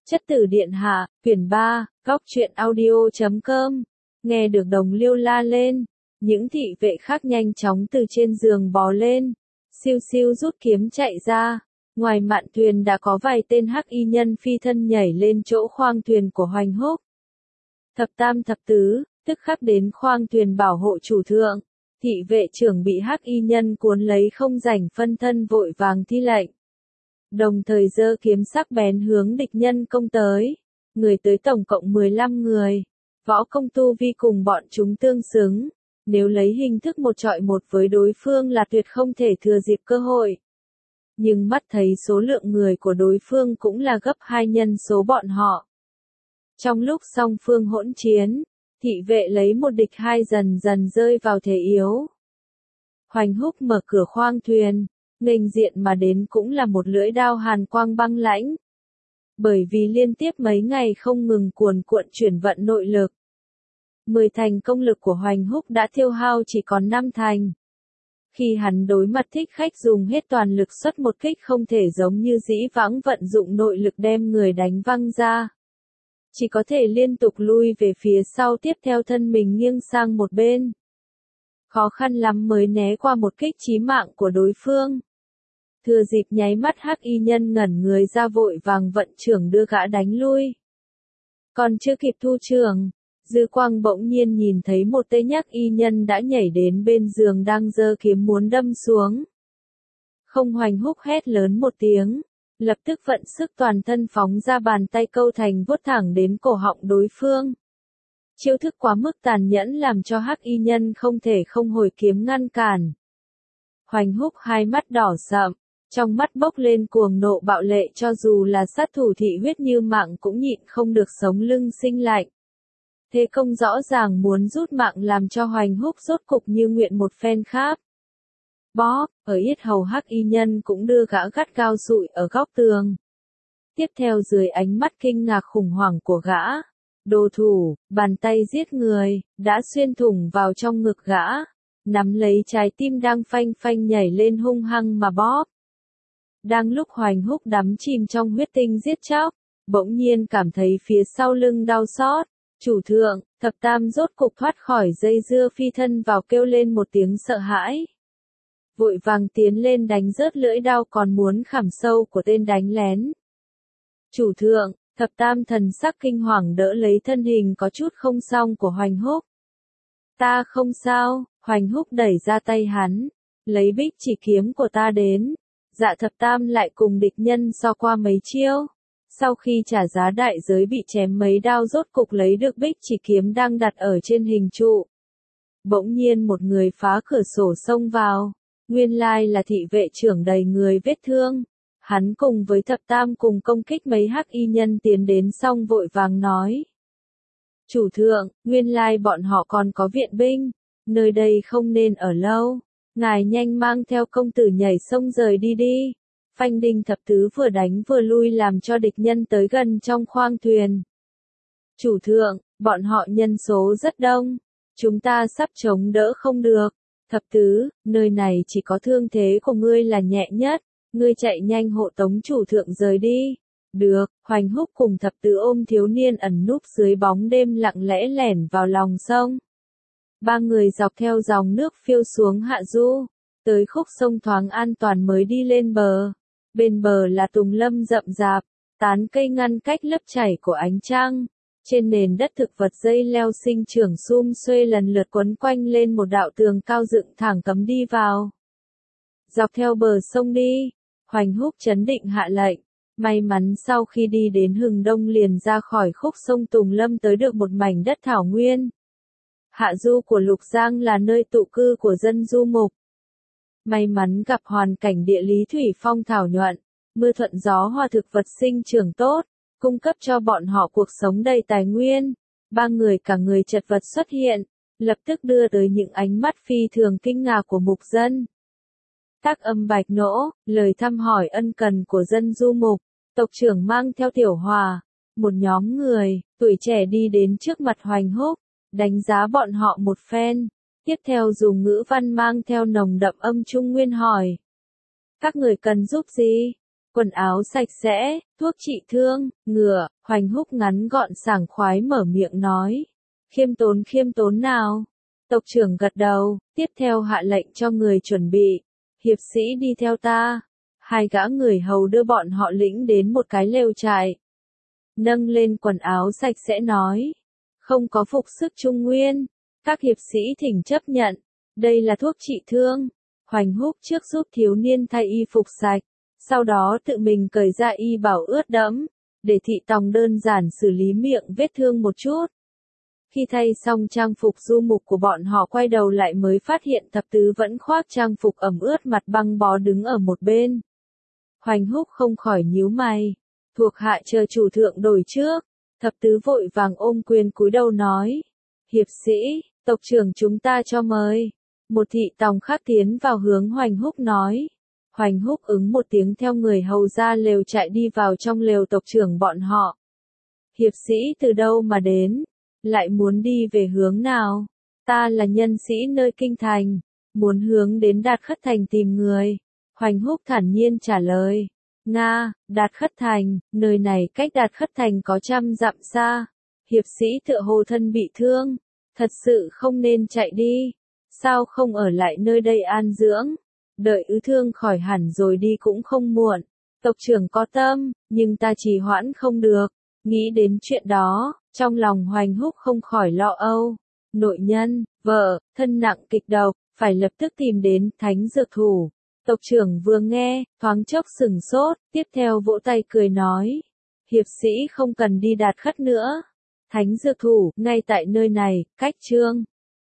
Chất tử điện hạ, quyển 3, góc truyện audio.com. Nghe được Đồng Liêu la lên, những thị vệ khác nhanh chóng từ trên giường bò lên, siêu siêu rút kiếm chạy ra. Ngoài mạn thuyền đã có vài tên hắc y nhân phi thân nhảy lên chỗ khoang thuyền của Hoành Húc. Thập tam thập tứ, tức khắc đến khoang thuyền bảo hộ chủ thượng. Thị vệ trưởng bị hắc y nhân cuốn lấy không rảnh phân thân vội vàng thi lệnh. Đồng thời giơ kiếm sắc bén hướng địch nhân công tới. Người tới tổng cộng 15 người. Võ công tu vi cùng bọn chúng tương xứng. Nếu lấy hình thức một chọi một với đối phương là tuyệt không thể thừa dịp cơ hội. Nhưng mắt thấy số lượng người của đối phương cũng là gấp 2 nhân số bọn họ. Trong lúc song phương hỗn chiến, thị vệ lấy một địch hai dần dần rơi vào thế yếu. Hoành Húc mở cửa khoang thuyền, nghênh diện mà đến cũng là một lưỡi đao hàn quang băng lãnh. Bởi vì liên tiếp mấy ngày không ngừng cuồn cuộn chuyển vận nội lực. 10 thành công lực của Hoành Húc đã tiêu hao chỉ còn 5 thành. Khi hắn đối mặt thích khách dùng hết toàn lực xuất một kích không thể giống như dĩ vãng vận dụng nội lực đem người đánh văng ra. Chỉ có thể liên tục lui về phía sau tiếp theo thân mình nghiêng sang một bên. Khó khăn lắm mới né qua một kích chí mạng của đối phương. Thừa dịp nháy mắt hắc y nhân ngẩn người ra vội vàng vận trưởng đưa gã đánh lui. Còn chưa kịp thu trưởng, Dư Quang bỗng nhiên nhìn thấy một tên nhắc y nhân đã nhảy đến bên giường đang giơ kiếm muốn đâm xuống. Không. Hoành Húc hét lớn một tiếng, lập tức vận sức toàn thân phóng ra bàn tay câu thành vuốt thẳng đến cổ họng đối phương. Chiêu thức quá mức tàn nhẫn làm cho hắc y nhân không thể không hồi kiếm ngăn cản. Hoành Húc hai mắt đỏ sậm, trong mắt bốc lên cuồng nộ bạo lệ, cho dù là sát thủ thị huyết như mạng cũng nhịn không được sống lưng sinh lạnh. Thế công rõ ràng muốn rút mạng làm cho Hoành Húc rốt cục như nguyện một phen khác. Bóp, ở yết hầu hắc y nhân cũng đưa gã gắt gao sụi ở góc tường. Tiếp theo dưới ánh mắt kinh ngạc khủng hoảng của gã, đồ thủ, bàn tay giết người, đã xuyên thủng vào trong ngực gã, nắm lấy trái tim đang phanh phanh nhảy lên hung hăng mà bóp. Đang lúc Hoành Húc đắm chìm trong huyết tinh giết chóc, bỗng nhiên cảm thấy phía sau lưng đau xót. Chủ thượng, thập tam rốt cục thoát khỏi dây dưa phi thân vào kêu lên một tiếng sợ hãi. Vội vàng tiến lên đánh rớt lưỡi đao còn muốn khảm sâu của tên đánh lén. Chủ thượng, thập tam thần sắc kinh hoàng đỡ lấy thân hình có chút không xong của Hoành Húc. Ta không sao. Hoành Húc đẩy ra tay hắn, lấy bích chỉ kiếm của ta đến. Dạ thập tam lại cùng địch nhân so qua mấy chiêu. Sau khi trả giá đại giới bị chém mấy đao rốt cục lấy được bích chỉ kiếm đang đặt ở trên hình trụ. Bỗng nhiên một người phá cửa sổ xông vào. Nguyên lai là thị vệ trưởng đầy người vết thương. Hắn cùng với thập tam cùng công kích mấy hắc y nhân tiến đến xong vội vàng nói. Chủ thượng, nguyên lai bọn họ còn có viện binh. Nơi đây không nên ở lâu. Ngài nhanh mang theo công tử nhảy sông rời đi đi. Phanh Đinh thập tứ vừa đánh vừa lui làm cho địch nhân tới gần trong khoang thuyền. Chủ thượng, bọn họ nhân số rất đông. Chúng ta sắp chống đỡ không được. Thập tứ, nơi này chỉ có thương thế của ngươi là nhẹ nhất. Ngươi chạy nhanh hộ tống chủ thượng rời đi. Được. Hoành Húc cùng thập tứ ôm thiếu niên ẩn núp dưới bóng đêm lặng lẽ lẻn vào lòng sông. Ba người dọc theo dòng nước phiêu xuống hạ du. Tới khúc sông thoáng an toàn mới đi lên bờ. Bên bờ là tùng lâm rậm rạp, tán cây ngăn cách lớp chảy của ánh trăng. Trên nền đất thực vật dây leo sinh trưởng sum xuê lần lượt quấn quanh lên một đạo tường cao dựng thẳng cấm đi vào. Dọc theo bờ sông đi, Hoành Húc trấn định hạ lệnh. May mắn sau khi đi đến Hừng Đông liền ra khỏi khúc sông Tùng Lâm tới được một mảnh đất thảo nguyên. Hạ du của Lục Giang là nơi tụ cư của dân du mục. May mắn gặp hoàn cảnh địa lý thủy phong thảo nhuận, mưa thuận gió hòa thực vật sinh trưởng tốt, cung cấp cho bọn họ cuộc sống đầy tài nguyên. Ba người cả người chật vật xuất hiện, lập tức đưa tới những ánh mắt phi thường kinh ngạc của mục dân. Tác âm bạch nỗ, lời thăm hỏi ân cần của dân du mục, tộc trưởng mang theo Tiểu Hòa, một nhóm người, tuổi trẻ đi đến trước mặt Hoành Húc, đánh giá bọn họ một phen. Tiếp theo dùng ngữ văn mang theo nồng đậm âm Trung Nguyên hỏi. Các người cần giúp gì? quần áo sạch sẽ, thuốc trị thương, ngừa, Hoành Húc ngắn gọn sảng khoái mở miệng nói. Khiêm tốn nào. Tộc trưởng gật đầu, tiếp theo hạ lệnh cho người chuẩn bị. Hiệp sĩ đi theo ta. Hai gã người hầu đưa bọn họ lĩnh đến một cái lều trại. Nâng lên quần áo sạch sẽ nói. Không có phục sức trung nguyên. Các hiệp sĩ thỉnh chấp nhận. Đây là thuốc trị thương. Hoành Húc trước giúp thiếu niên thay y phục sạch. Sau đó tự mình cởi ra y bảo ướt đẫm. Để thị tòng đơn giản xử lý miệng vết thương một chút. Khi thay xong trang phục du mục của bọn họ quay đầu lại mới phát hiện thập tứ vẫn khoác trang phục ẩm ướt mặt băng bó đứng ở một bên. Hoành Húc không khỏi nhíu mày. Thuộc hạ chờ chủ thượng đổi trước. Thập tứ vội vàng ôm quyền cúi đầu nói. Hiệp sĩ, tộc trưởng chúng ta cho mời. Một thị tòng khác tiến vào hướng Hoành Húc nói. Hoành Húc ứng một tiếng theo người hầu ra lều chạy đi vào trong lều tộc trưởng bọn họ. Hiệp sĩ từ đâu mà đến? Lại muốn đi về hướng nào? Ta là nhân sĩ nơi kinh thành, muốn hướng đến Đạt Khất Thành tìm người. Hoành Húc thản nhiên trả lời. Nga, Đạt Khất Thành, nơi này cách Đạt Khất Thành có 100 dặm xa. Hiệp sĩ tựa hồ thân bị thương, thật sự không nên chạy đi. Sao không ở lại nơi đây an dưỡng? Đợi ứ thương khỏi hẳn rồi đi cũng không muộn. Tộc trưởng có tâm, nhưng ta trì hoãn không được. Nghĩ đến chuyện đó, trong lòng Hoành Húc không khỏi lo âu. Nội nhân, vợ, thân nặng kịch độc, phải lập tức tìm đến thánh dược thủ. Tộc trưởng vừa nghe, thoáng chốc sửng sốt, tiếp theo vỗ tay cười nói. Hiệp sĩ không cần đi Đạt Khất nữa. Thánh dược thủ, ngay tại nơi này, cách Trương